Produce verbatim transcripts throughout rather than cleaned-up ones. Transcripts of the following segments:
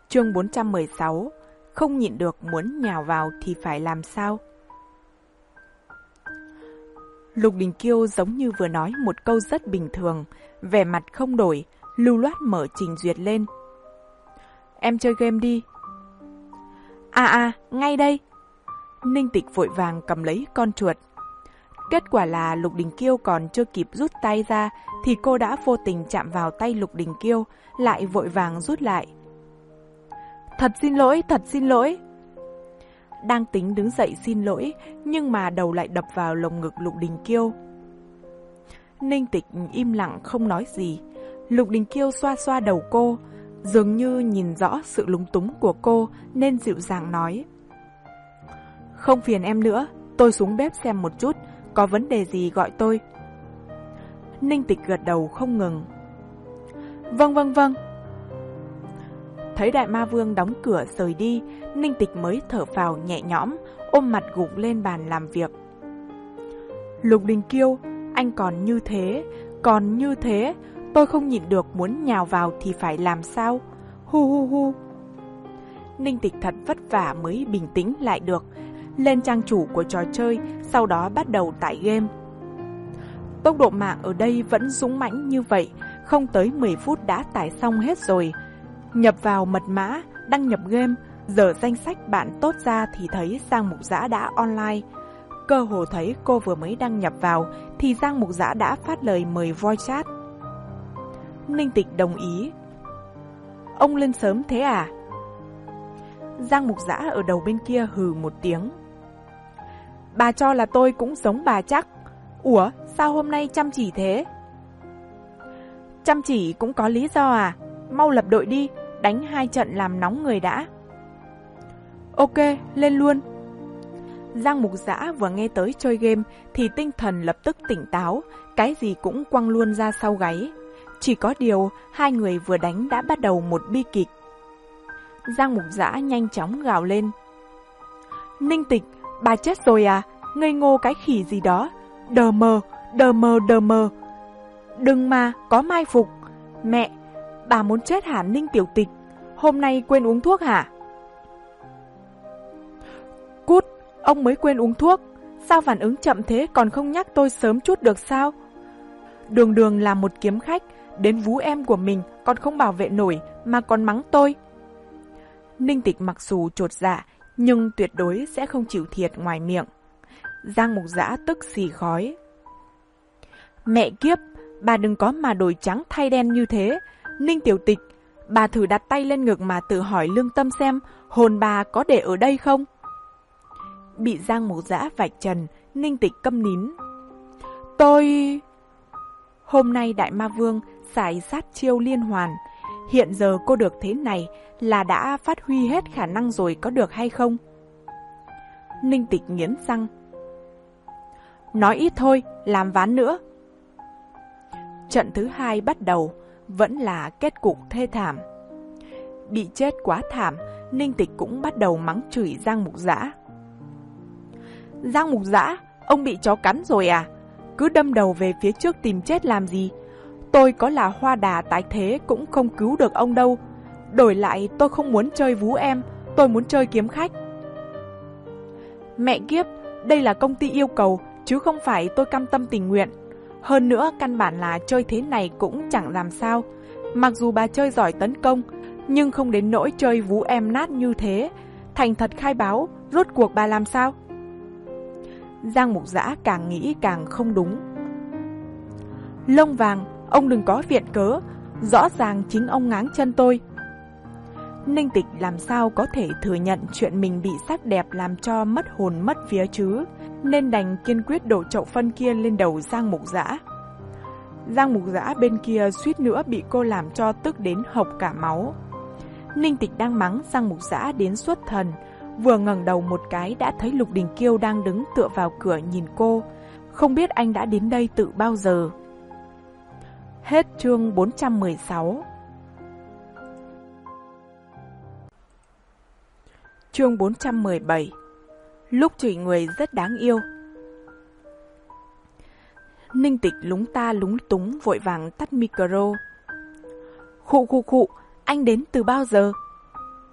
Chương bốn trăm mười sáu. Không nhịn được muốn nhào vào thì phải làm sao? Lục Đình Kiêu giống như vừa nói một câu rất bình thường, vẻ mặt không đổi, lưu loát mở trình duyệt lên. Em chơi game đi. À à, ngay đây. Ninh Tịch vội vàng cầm lấy con chuột. Kết quả là Lục Đình Kiêu còn chưa kịp rút tay ra thì cô đã vô tình chạm vào tay Lục Đình Kiêu, lại vội vàng rút lại. Thật xin lỗi, thật xin lỗi. Đang tính đứng dậy xin lỗi, nhưng mà đầu lại đập vào lồng ngực Lục Đình Kiêu. Ninh Tịch im lặng không nói gì. Lục Đình Kiêu xoa xoa đầu cô, dường như nhìn rõ sự lúng túng của cô nên dịu dàng nói. Không phiền em nữa, tôi xuống bếp xem một chút, có vấn đề gì gọi tôi. Ninh Tịch gật đầu không ngừng. Vâng vâng vâng. Thấy Đại Ma Vương đóng cửa rời đi, Ninh Tịch mới thở phào nhẹ nhõm, ôm mặt gục lên bàn làm việc. Lục Đình Kiêu, anh còn như thế, còn như thế, tôi không nhịn được muốn nhào vào thì phải làm sao? Hu hu hu. Ninh Tịch thật vất vả mới bình tĩnh lại được, lên trang chủ của trò chơi, sau đó bắt đầu tải game. Tốc độ mạng ở đây vẫn dũng mãnh như vậy, không tới mười phút đã tải xong hết rồi. Nhập vào mật mã, đăng nhập game, dở danh sách bạn tốt ra thì thấy Giang Mục Dã đã online. Cơ hồ thấy cô vừa mới đăng nhập vào thì Giang Mục Dã đã phát lời mời voice chat. Ninh Tịch đồng ý. Ông lên sớm thế à? Giang Mục Dã ở đầu bên kia hừ một tiếng. Bà cho là tôi cũng giống bà chắc. Ủa, sao hôm nay chăm chỉ thế? Chăm chỉ cũng có lý do à? Mau lập đội đi, đánh hai trận làm nóng người đã. Ok, lên luôn. Giang Mục Dã vừa nghe tới chơi game thì tinh thần lập tức tỉnh táo, cái gì cũng quăng luôn ra sau gáy. Chỉ có điều, hai người vừa đánh đã bắt đầu một bi kịch. Giang Mục Dã nhanh chóng gào lên. Ninh Tịch, bà chết rồi à? Ngây ngô cái khỉ gì đó. Đờ mờ, đờ mờ, đờ mờ. Đừng mà, có mai phục. Mẹ, bà muốn chết hả Ninh Tiểu Tịch? Hôm nay quên uống thuốc hả? Cút, ông mới quên uống thuốc. Sao phản ứng chậm thế, còn không nhắc tôi sớm chút được sao? Đường đường là một kiếm khách, đến vú em của mình còn không bảo vệ nổi mà còn mắng tôi. Ninh Tịch mặc dù chột dạ nhưng tuyệt đối sẽ không chịu thiệt ngoài miệng. Giang Mục Dã tức xì khói. Mẹ kiếp, bà đừng có mà đổi trắng thay đen như thế. Ninh Tiểu Tịch, bà thử đặt tay lên ngực mà tự hỏi lương tâm xem hồn bà có để ở đây không? Bị Giang Mục Dã vạch trần, Ninh Tịch câm nín. Tôi... Hôm nay Đại Ma Vương xài sát chiêu liên hoàn. Hiện giờ cô được thế này là đã phát huy hết khả năng rồi có được hay không? Ninh Tịch nghiến răng. Nói ít thôi, làm ván nữa. Trận thứ hai bắt đầu, vẫn là kết cục thê thảm. Bị chết quá thảm, Ninh Tịch cũng bắt đầu mắng chửi Giang Mục Dã. Giang Mục Dã, ông bị chó cắn rồi à? Cứ đâm đầu về phía trước tìm chết làm gì? Tôi có là hoa đà tái thế cũng không cứu được ông đâu. Đổi lại tôi không muốn chơi vú em, tôi muốn chơi kiếm khách. Mẹ kiếp, đây là công ty yêu cầu, chứ không phải tôi cam tâm tình nguyện. Hơn nữa căn bản là chơi thế này cũng chẳng làm sao. Mặc dù bà chơi giỏi tấn công, nhưng không đến nỗi chơi vú em nát như thế. Thành thật khai báo, rốt cuộc bà làm sao? Giang Mục Dã càng nghĩ càng không đúng. Lông vàng, ông đừng có viện cớ, rõ ràng chính ông ngáng chân tôi. Ninh Tịch làm sao có thể thừa nhận chuyện mình bị sắc đẹp làm cho mất hồn mất vía chứ, nên đành kiên quyết đổ chậu phân kia lên đầu Giang Mục Dã. Giang Mục Dã bên kia suýt nữa bị cô làm cho tức đến hộc cả máu. Ninh Tịch đang mắng Giang Mục Dã đến xuất thần, vừa ngẩng đầu một cái đã thấy Lục Đình Kiêu đang đứng tựa vào cửa nhìn cô. Không biết anh đã đến đây từ bao giờ. Hết chương bốn trăm mười sáu. Chương bốn trăm mười bảy. Lúc chửi người rất đáng yêu. Ninh Tịch lúng ta lúng túng vội vàng tắt micro. Khụ khụ khụ, anh đến từ bao giờ?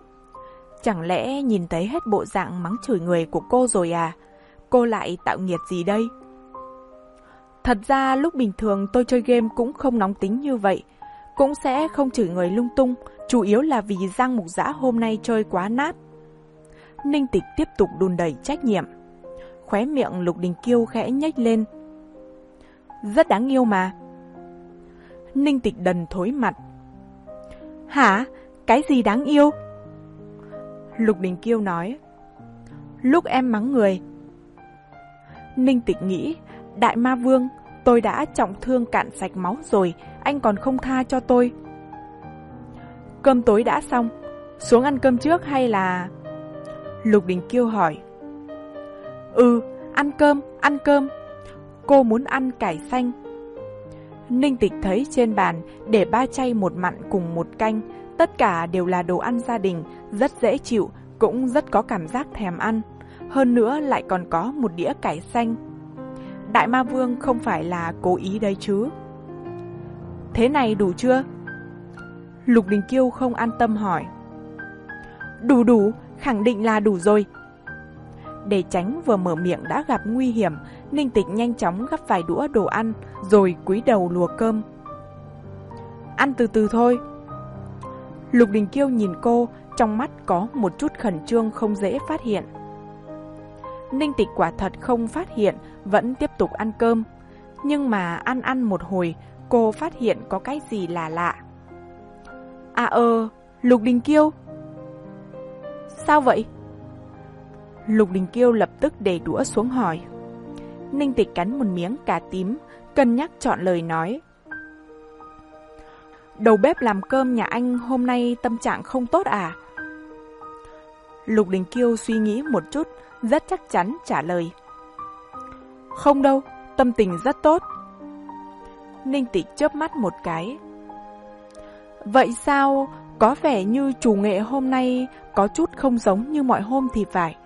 Chẳng lẽ nhìn thấy hết bộ dạng mắng chửi người của cô rồi à? Cô lại tạo nghiệt gì đây? Thật ra lúc bình thường tôi chơi game cũng không nóng tính như vậy. Cũng sẽ không chửi người lung tung, chủ yếu là vì Giang Mục Dã hôm nay chơi quá nát. Ninh Tịch tiếp tục đùn đẩy trách nhiệm. Khóe miệng Lục Đình Kiêu khẽ nhếch lên. Rất đáng yêu mà. Ninh Tịch đần thối mặt. Hả? Cái gì đáng yêu? Lục Đình Kiêu nói. Lúc em mắng người. Ninh Tịch nghĩ, Đại Ma Vương, tôi đã trọng thương cạn sạch máu rồi, anh còn không tha cho tôi. Cơm tối đã xong, xuống ăn cơm trước hay là... Lục Đình Kiêu hỏi. Ừ, ăn cơm, ăn cơm. Cô muốn ăn cải xanh. Ninh Tịch thấy trên bàn để ba chay một mặn cùng một canh, tất cả đều là đồ ăn gia đình, rất dễ chịu, cũng rất có cảm giác thèm ăn. Hơn nữa lại còn có một đĩa cải xanh. Đại Ma Vương không phải là cố ý đấy chứ. Thế này đủ chưa? Lục Đình Kiêu không an tâm hỏi. Đủ đủ, khẳng định là đủ rồi. Để tránh vừa mở miệng đã gặp nguy hiểm, Ninh Tịch nhanh chóng gắp vài đũa đồ ăn, rồi cúi đầu lùa cơm. Ăn từ từ thôi. Lục Đình Kiêu nhìn cô, trong mắt có một chút khẩn trương không dễ phát hiện. Ninh Tịch quả thật không phát hiện, vẫn tiếp tục ăn cơm. Nhưng mà ăn ăn một hồi, cô phát hiện có cái gì là lạ. À ơ, Lục Đình Kiêu. Sao vậy? Lục Đình Kiêu lập tức để đũa xuống hỏi. Ninh Tịch cắn một miếng cà tím, cân nhắc chọn lời nói. Đầu bếp làm cơm nhà anh hôm nay tâm trạng không tốt à? Lục Đình Kiêu suy nghĩ một chút, rất chắc chắn trả lời. Không đâu, tâm tình rất tốt. Ninh Tịch chớp mắt một cái. Vậy sao, có vẻ như chủ nghệ hôm nay có chút không giống như mọi hôm thì phải.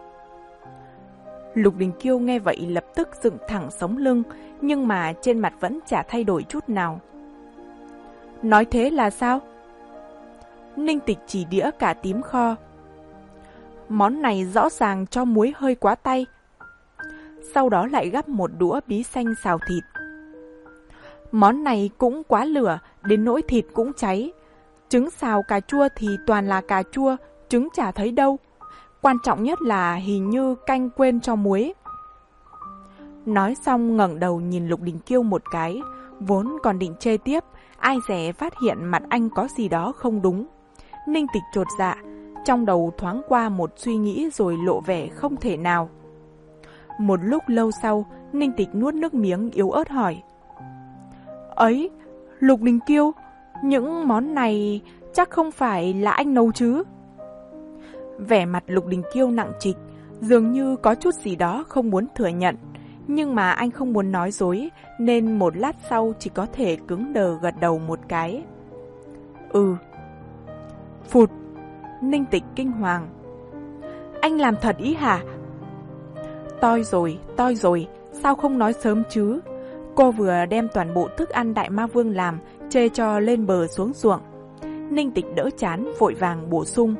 Lục Đình Kiêu nghe vậy lập tức dựng thẳng sống lưng, nhưng mà trên mặt vẫn chả thay đổi chút nào. Nói thế là sao? Ninh Tịch chỉ đĩa cà tím kho. Món này rõ ràng cho muối hơi quá tay. Sau đó lại gắp một đũa bí xanh xào thịt. Món này cũng quá lửa, đến nỗi thịt cũng cháy. Trứng xào cà chua thì toàn là cà chua, trứng chả thấy đâu. Quan trọng nhất là hình như canh quên cho muối. Nói xong ngẩng đầu nhìn Lục Đình Kiêu một cái, vốn còn định chê tiếp, ai dè phát hiện mặt anh có gì đó không đúng. Ninh Tịch chột dạ, trong đầu thoáng qua một suy nghĩ rồi lộ vẻ không thể nào. Một lúc lâu sau, Ninh Tịch nuốt nước miếng yếu ớt hỏi. Ấy, Lục Đình Kiêu, những món này chắc không phải là anh nấu chứ? Vẻ mặt Lục Đình Kiêu nặng trịch, dường như có chút gì đó không muốn thừa nhận. Nhưng mà anh không muốn nói dối, nên một lát sau chỉ có thể cứng đờ gật đầu một cái. Ừ. Phụt, Ninh Tịch kinh hoàng. Anh làm thật ý hả? Toi rồi, toi rồi, sao không nói sớm chứ? Cô vừa đem toàn bộ thức ăn Đại Ma Vương làm, chê cho lên bờ xuống ruộng. Ninh Tịch đỡ chán, vội vàng bổ sung.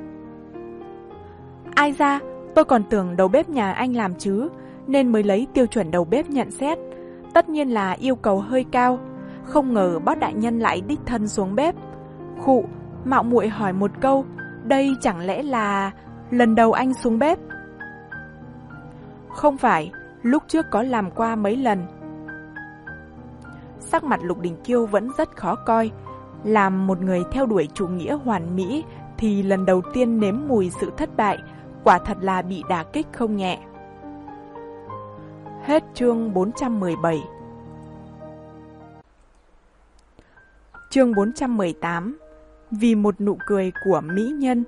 Ai ra, tôi còn tưởng đầu bếp nhà anh làm chứ, nên mới lấy tiêu chuẩn đầu bếp nhận xét. Tất nhiên là yêu cầu hơi cao. Không ngờ bót đại nhân lại đích thân xuống bếp. Khụ, mạo muội hỏi một câu, đây chẳng lẽ là lần đầu anh xuống bếp? Không phải, lúc trước có làm qua mấy lần. Sắc mặt Lục Đình Kiêu vẫn rất khó coi. Làm một người theo đuổi chủ nghĩa hoàn mỹ thì lần đầu tiên nếm mùi sự thất bại, quả thật là bị đả kích không nhẹ. Hết chương bốn trăm mười bảy. Chương bốn trăm mười tám. Vì một nụ cười của mỹ nhân.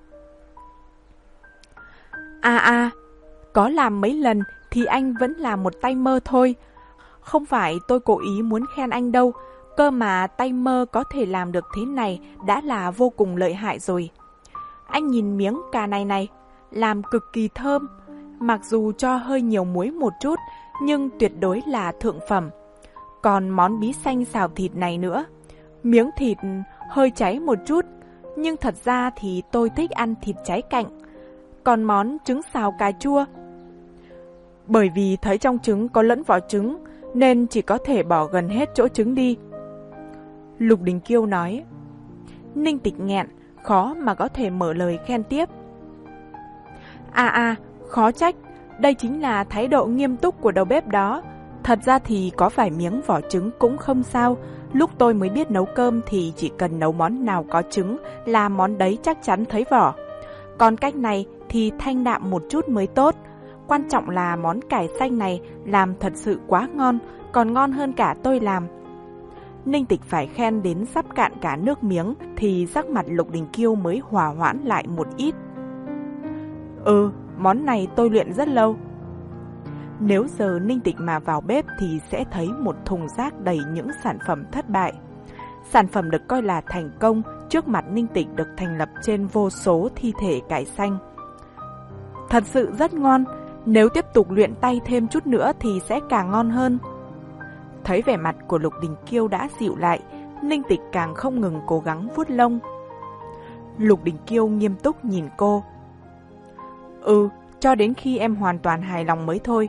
À à, có làm mấy lần thì anh vẫn là một tay mơ thôi. Không phải tôi cố ý muốn khen anh đâu, cơ mà tay mơ có thể làm được thế này đã là vô cùng lợi hại rồi. Anh nhìn miếng cà này này, làm cực kỳ thơm, mặc dù cho hơi nhiều muối một chút, nhưng tuyệt đối là thượng phẩm. Còn món bí xanh xào thịt này nữa, miếng thịt hơi cháy một chút, Nhưng thật ra thì tôi thích ăn thịt cháy cạnh. Còn món trứng xào cà chua, bởi vì thấy trong trứng có lẫn vỏ trứng, nên chỉ có thể bỏ gần hết chỗ trứng đi. Lục Đình Kiêu nói. Ninh Tịch nghẹn, khó mà có thể mở lời khen tiếp. À à, khó trách, đây chính là thái độ nghiêm túc của đầu bếp đó. Thật ra thì có vài miếng vỏ trứng cũng không sao. Lúc tôi mới biết nấu cơm thì chỉ cần nấu món nào có trứng là món đấy chắc chắn thấy vỏ. Còn cách này thì thanh đạm một chút mới tốt. Quan trọng là món cải xanh này làm thật sự quá ngon, còn ngon hơn cả tôi làm. Ninh Tịch phải khen đến sắp cạn cả nước miếng thì sắc mặt Lục Đình Kiêu mới hòa hoãn lại một ít. Ừ, món này tôi luyện rất lâu. Nếu giờ Ninh Tịch mà vào bếp thì sẽ thấy một thùng rác đầy những sản phẩm thất bại. Sản phẩm được coi là thành công trước mặt Ninh Tịch được thành lập trên vô số thi thể cải xanh. Thật sự rất ngon, nếu tiếp tục luyện tay thêm chút nữa thì sẽ càng ngon hơn. Thấy vẻ mặt của Lục Đình Kiêu đã dịu lại, Ninh Tịch càng không ngừng cố gắng vuốt lông. Lục Đình Kiêu nghiêm túc nhìn cô. Ừ, cho đến khi em hoàn toàn hài lòng mới thôi.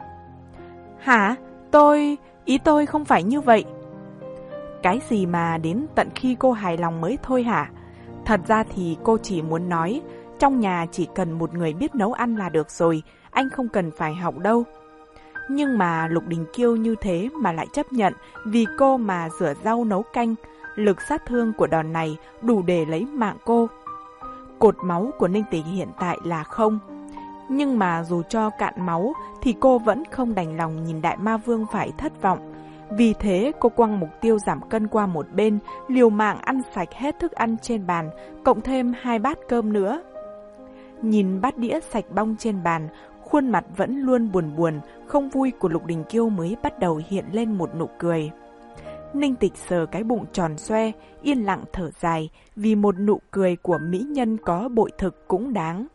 Hả? Tôi... ý tôi không phải như vậy. Cái gì mà đến tận khi cô hài lòng mới thôi hả? Thật ra thì cô chỉ muốn nói, trong nhà chỉ cần một người biết nấu ăn là được rồi, anh không cần phải học đâu. Nhưng mà Lục Đình Kiêu như thế mà lại chấp nhận vì cô mà rửa rau nấu canh, lực sát thương của đòn này đủ để lấy mạng cô. Cột máu của Ninh Tịch hiện tại là không. Nhưng mà dù cho cạn máu thì cô vẫn không đành lòng nhìn Đại Ma Vương phải thất vọng. Vì thế cô quăng mục tiêu giảm cân qua một bên, liều mạng ăn sạch hết thức ăn trên bàn, cộng thêm hai bát cơm nữa. Nhìn bát đĩa sạch bong trên bàn, khuôn mặt vẫn luôn buồn buồn, không vui của Lục Đình Kiêu mới bắt đầu hiện lên một nụ cười. Ninh Tịch sờ cái bụng tròn xoe, yên lặng thở dài, vì một nụ cười của mỹ nhân có bội thực cũng đáng.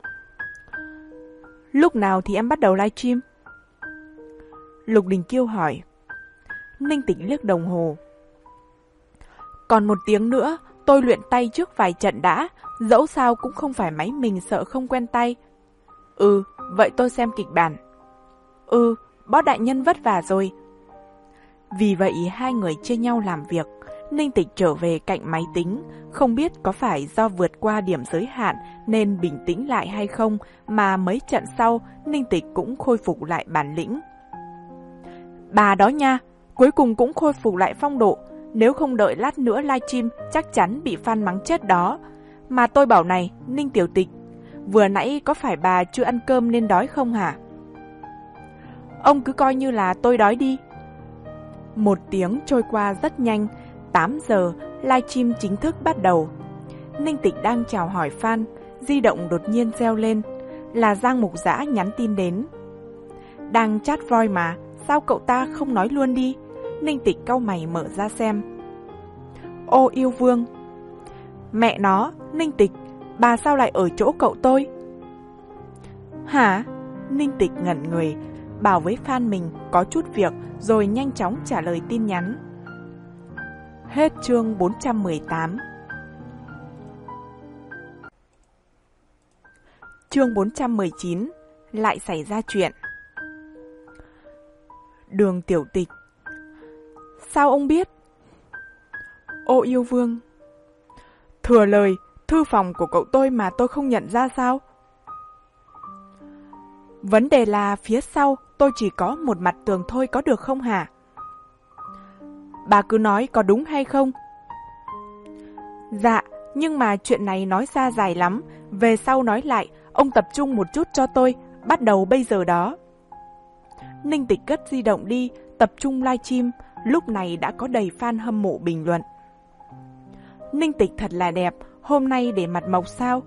Lúc nào thì em bắt đầu livestream? Lục Đình Kiêu hỏi. Ninh Tịch liếc đồng hồ. Còn một tiếng nữa, tôi luyện tay trước vài trận đã, dẫu sao cũng không phải máy mình sợ không quen tay. Ừ, vậy tôi xem kịch bản. Ừ, bót đại nhân vất vả rồi. Vì vậy hai người chia nhau làm việc. Ninh Tịch trở về cạnh máy tính, không biết có phải do vượt qua điểm giới hạn nên bình tĩnh lại hay không, mà mấy trận sau Ninh Tịch cũng khôi phục lại bản lĩnh. Bà đó nha, cuối cùng cũng khôi phục lại phong độ, nếu không đợi lát nữa livestream chắc chắn bị fan mắng chết đó. Mà tôi bảo này, Ninh Tiểu Tịch, vừa nãy có phải bà chưa ăn cơm nên đói không hả? Ông cứ coi như là tôi đói đi. Một tiếng trôi qua rất nhanh, tám giờ, livestream chính thức bắt đầu. Ninh Tịch đang chào hỏi fan, di động đột nhiên reo lên, là Giang Mục Dã nhắn tin đến. Đang chat voice mà, sao cậu ta không nói luôn đi? Ninh Tịch cau mày mở ra xem. Ô yêu vương. Mẹ nó, Ninh Tịch, bà sao lại ở chỗ cậu tôi? Hả? Ninh Tịch ngẩn người, bảo với fan mình có chút việc rồi nhanh chóng trả lời tin nhắn. Hết chương bốn trăm mười tám. Chương bốn trăm mười chín. Lại xảy ra chuyện. Đường Tiểu Tịch. Sao ông biết? Ô yêu vương. Thừa lời, thư phòng của cậu tôi mà tôi không nhận ra sao? Vấn đề là phía sau tôi chỉ có một mặt tường thôi có được không hả? Bà cứ nói có đúng hay không? Dạ, nhưng mà chuyện này nói ra dài lắm, về sau nói lại, ông tập trung một chút cho tôi, bắt đầu bây giờ đó. Ninh Tịch cất di động đi, tập trung livestream, lúc này đã có đầy fan hâm mộ bình luận. Ninh Tịch thật là đẹp, hôm nay để mặt mộc sao?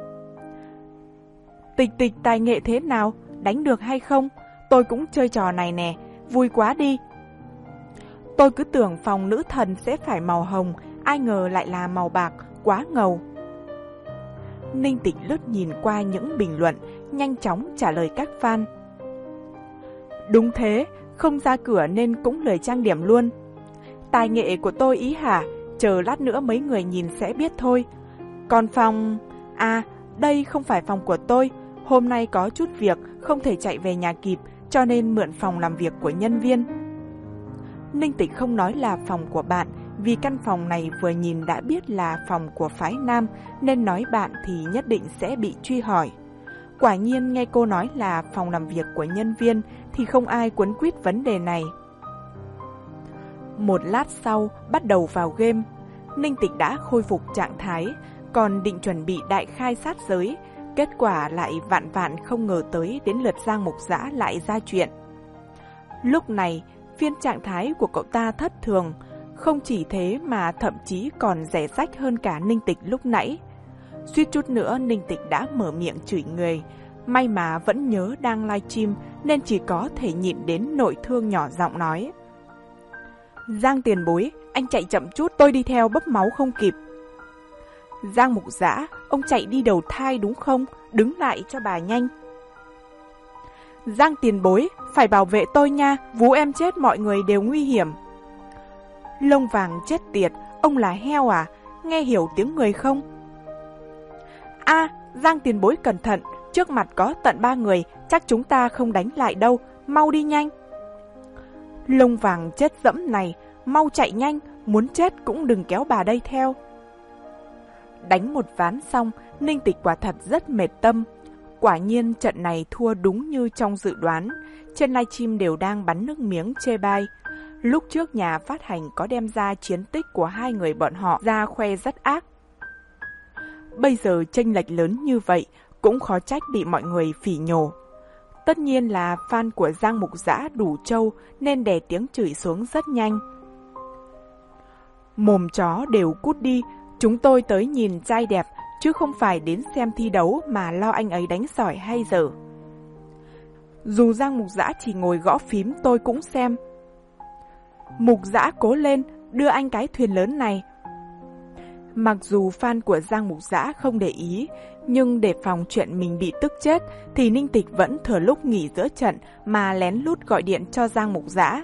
Tịch Tịch tài nghệ thế nào, đánh được hay không? Tôi cũng chơi trò này nè, vui quá đi. Tôi cứ tưởng phòng nữ thần sẽ phải màu hồng, ai ngờ lại là màu bạc, quá ngầu. Ninh Tịch lướt nhìn qua những bình luận, nhanh chóng trả lời các fan. Đúng thế, không ra cửa nên cũng lười trang điểm luôn. Tài nghệ của tôi ý hả? Chờ lát nữa mấy người nhìn sẽ biết thôi. Còn phòng... À, đây không phải phòng của tôi. Hôm nay có chút việc, không thể chạy về nhà kịp, cho nên mượn phòng làm việc của nhân viên. Ninh Tịch không nói là phòng của bạn, vì căn phòng này vừa nhìn đã biết là phòng của phái nam, nên nói bạn thì nhất định sẽ bị truy hỏi. Quả nhiên nghe cô nói là phòng làm việc của nhân viên thì không ai quấn quýt vấn đề này. Một lát sau, bắt đầu vào game. Ninh Tịch đã khôi phục trạng thái, còn định chuẩn bị đại khai sát giới. Kết quả lại vạn vạn không ngờ tới đến lượt Giang Mục Dã lại ra chuyện. Lúc này, phiên trạng thái của cậu ta thất thường. Không chỉ thế mà thậm chí còn rẻ rách hơn cả Ninh Tịch lúc nãy. Suýt chút nữa Ninh Tịch đã mở miệng chửi người. May mà vẫn nhớ đang livestream nên chỉ có thể nhịn đến nội thương nhỏ giọng nói. Giang tiền bối, anh chạy chậm chút, tôi đi theo bấp máu không kịp. Giang Mục Dã, ông chạy đi đầu thai đúng không? Đứng lại cho bà nhanh. Giang tiền bối, phải bảo vệ tôi nha, vú em chết mọi người đều nguy hiểm. Lông vàng chết tiệt, ông là heo à? Nghe hiểu tiếng người không? A, à, Giang tiền bối cẩn thận, trước mặt có tận ba người, chắc chúng ta không đánh lại đâu, mau đi nhanh. Lông vàng chết dẫm này, mau chạy nhanh, muốn chết cũng đừng kéo bà đây theo. Đánh một ván xong, Ninh Tịch quả thật rất mệt tâm. Quả nhiên trận này thua đúng như trong dự đoán. Trên livestream đều đang bắn nước miếng chê bai. Lúc trước nhà phát hành có đem ra chiến tích của hai người bọn họ ra khoe rất ác. Bây giờ chênh lệch lớn như vậy cũng khó trách bị mọi người phỉ nhổ. Tất nhiên là fan của Giang Mục Dã đủ trâu nên đè tiếng chửi xuống rất nhanh. Mồm chó đều cút đi, chúng tôi tới nhìn trai đẹp chứ không phải đến xem thi đấu mà lo anh ấy đánh sỏi hay dở. Dù Giang Mục Dã chỉ ngồi gõ phím tôi cũng xem. Mục Dã cố lên, đưa anh cái thuyền lớn này. Mặc dù fan của Giang Mục Dã không để ý, nhưng để phòng chuyện mình bị tức chết thì Ninh Tịch vẫn thừa lúc nghỉ giữa trận mà lén lút gọi điện cho Giang Mục Dã.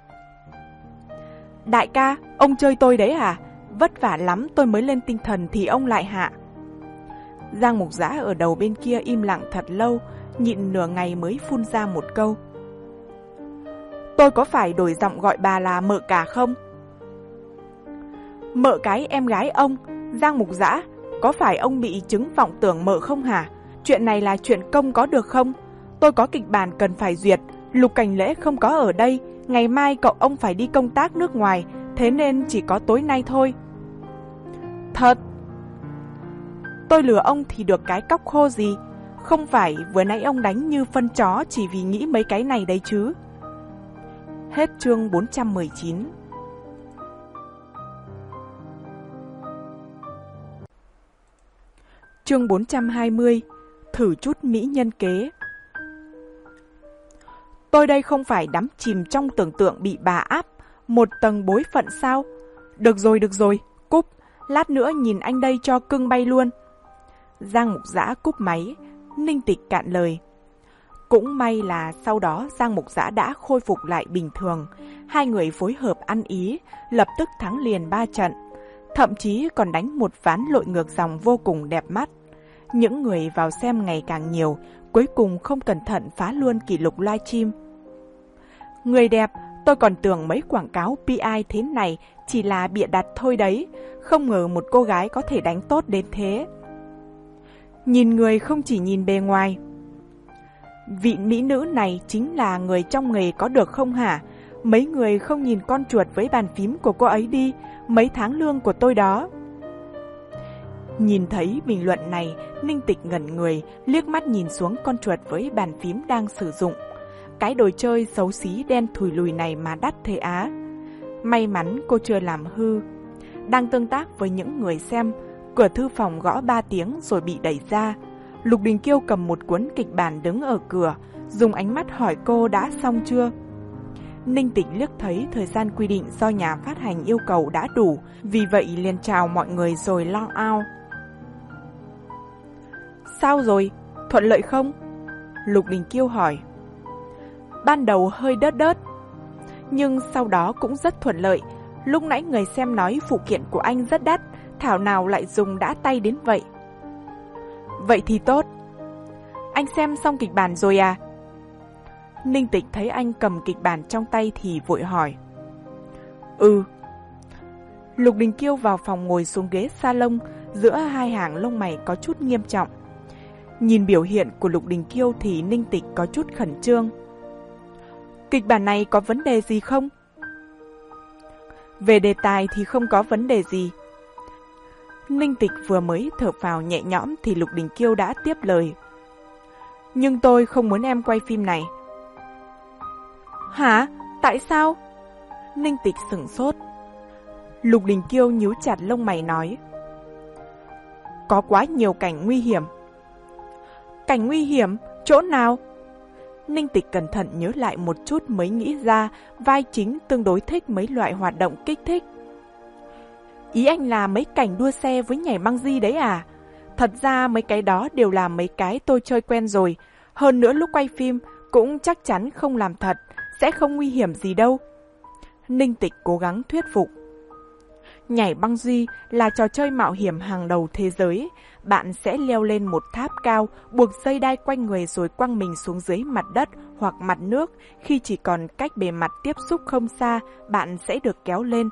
Đại ca, ông chơi tôi đấy à? Vất vả lắm tôi mới lên tinh thần thì ông lại hạ. Giang Mục Dã ở đầu bên kia im lặng thật lâu, nhịn nửa ngày mới phun ra một câu. Tôi có phải đổi giọng gọi bà là mợ cả không? Mợ cái em gái ông, Giang Mục Dã, có phải ông bị chứng vọng tưởng mợ không hả? Chuyện này là chuyện công có được không? Tôi có kịch bản cần phải duyệt, Lục Cảnh Lễ không có ở đây, ngày mai cậu ông phải đi công tác nước ngoài, thế nên chỉ có tối nay thôi. Thật? Tôi lừa ông thì được cái cóc khô gì? Không phải vừa nãy ông đánh như phân chó chỉ vì nghĩ mấy cái này đấy chứ. Hết chương bốn trăm mười chín. Chương bốn trăm hai mươi. Thử chút mỹ nhân kế. Tôi đây không phải đắm chìm trong tưởng tượng bị bà áp một tầng bối phận sao? Được rồi, được rồi, cúp, lát nữa nhìn anh đây cho cưng bay luôn. Giang Mục Dã cúp máy, Ninh Tịch cạn lời. Cũng may là sau đó Giang Mục Dã đã khôi phục lại bình thường, hai người phối hợp ăn ý, lập tức thắng liền ba trận, thậm chí còn đánh một ván lội ngược dòng vô cùng đẹp mắt. Những người vào xem ngày càng nhiều, cuối cùng không cẩn thận phá luôn kỷ lục livestream. Người đẹp, tôi còn tưởng mấy quảng cáo pê i thế này chỉ là bịa đặt thôi đấy, không ngờ một cô gái có thể đánh tốt đến thế. Nhìn người không chỉ nhìn bề ngoài. Vị mỹ nữ này chính là người trong nghề có được không hả? Mấy người không nhìn con chuột với bàn phím của cô ấy đi, mấy tháng lương của tôi đó. Nhìn thấy bình luận này, Ninh Tịch ngẩn người, liếc mắt nhìn xuống con chuột với bàn phím đang sử dụng. Cái đồ chơi xấu xí đen thùi lùi này mà đắt thế á. May mắn cô chưa làm hư. Đang tương tác với những người xem, cửa thư phòng gõ ba tiếng rồi bị đẩy ra. Lục Đình Kiêu cầm một cuốn kịch bản đứng ở cửa, dùng ánh mắt hỏi cô đã xong chưa. Ninh Tịch liếc thấy thời gian quy định do nhà phát hành yêu cầu đã đủ, vì vậy liền chào mọi người rồi log out. Sao rồi? Thuận lợi không? Lục Đình Kiêu hỏi. Ban đầu hơi đớt đớt, nhưng sau đó cũng rất thuận lợi. Lúc nãy người xem nói phụ kiện của anh rất đắt, thảo nào lại dùng đã tay đến vậy. Vậy thì tốt. Anh xem xong kịch bản rồi à? Ninh Tịch thấy anh cầm kịch bản trong tay thì vội hỏi. Ừ. Lục Đình Kiêu vào phòng ngồi xuống ghế salon, giữa hai hàng lông mày có chút nghiêm trọng. Nhìn biểu hiện của Lục Đình Kiêu thì Ninh Tịch có chút khẩn trương. Kịch bản này có vấn đề gì không? Về đề tài thì không có vấn đề gì. Ninh Tịch vừa mới thở phào nhẹ nhõm thì Lục Đình Kiêu đã tiếp lời. Nhưng tôi không muốn em quay phim này. Hả? Tại sao? Ninh Tịch sửng sốt. Lục Đình Kiêu nhíu chặt lông mày nói. Có quá nhiều cảnh nguy hiểm. Cảnh nguy hiểm? Chỗ nào? Ninh Tịch cẩn thận nhớ lại một chút mới nghĩ ra vai chính tương đối thích mấy loại hoạt động kích thích. Ý anh là mấy cảnh đua xe với nhảy băng di đấy à? Thật ra mấy cái đó đều là mấy cái tôi chơi quen rồi. Hơn nữa lúc quay phim cũng chắc chắn không làm thật, sẽ không nguy hiểm gì đâu. Ninh Tịch cố gắng thuyết phục. Nhảy băng di là trò chơi mạo hiểm hàng đầu thế giới. Bạn sẽ leo lên một tháp cao, buộc dây đai quanh người rồi quăng mình xuống dưới mặt đất hoặc mặt nước. Khi chỉ còn cách bề mặt tiếp xúc không xa, bạn sẽ được kéo lên.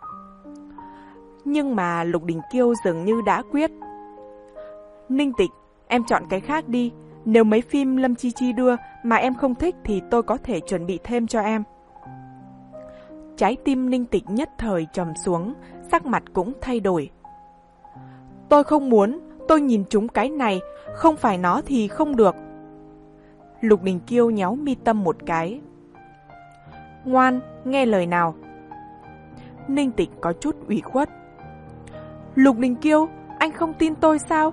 Nhưng mà Lục Đình Kiêu dường như đã quyết. Ninh Tịch, em chọn cái khác đi. Nếu mấy phim Lâm Chi Chi đưa mà em không thích thì tôi có thể chuẩn bị thêm cho em. Trái tim Ninh Tịch nhất thời trầm xuống, sắc mặt cũng thay đổi. Tôi không muốn, tôi nhìn chúng cái này, không phải nó thì không được. Lục Đình Kiêu nhéo mi tâm một cái. Ngoan, nghe lời nào. Ninh Tịch có chút ủy khuất. Lục Đình Kiêu, anh không tin tôi sao?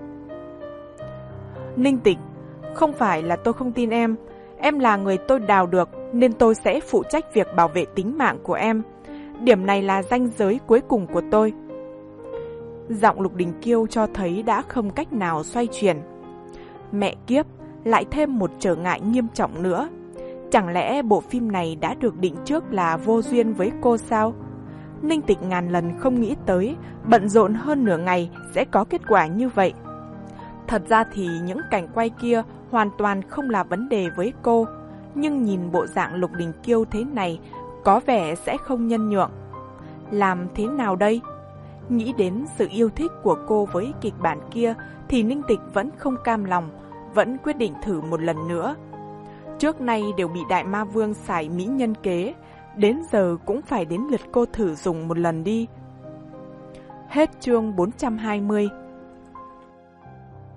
Ninh Tịch, không phải là tôi không tin em. Em là người tôi đào được nên tôi sẽ phụ trách việc bảo vệ tính mạng của em. Điểm này là ranh giới cuối cùng của tôi. Giọng Lục Đình Kiêu cho thấy đã không cách nào xoay chuyển. Mẹ kiếp, lại thêm một trở ngại nghiêm trọng nữa. Chẳng lẽ bộ phim này đã được định trước là vô duyên với cô sao? Ninh Tịch ngàn lần không nghĩ tới, bận rộn hơn nửa ngày sẽ có kết quả như vậy. Thật ra thì những cảnh quay kia hoàn toàn không là vấn đề với cô, nhưng nhìn bộ dạng Lục Đình Kiêu thế này, có vẻ sẽ không nhân nhượng. Làm thế nào đây? Nghĩ đến sự yêu thích của cô với kịch bản kia thì Ninh Tịch vẫn không cam lòng, vẫn quyết định thử một lần nữa. Trước nay đều bị Đại Ma Vương xài mỹ nhân kế, đến giờ cũng phải đến lượt cô thử dùng một lần đi. Hết chương bốn trăm hai mươi.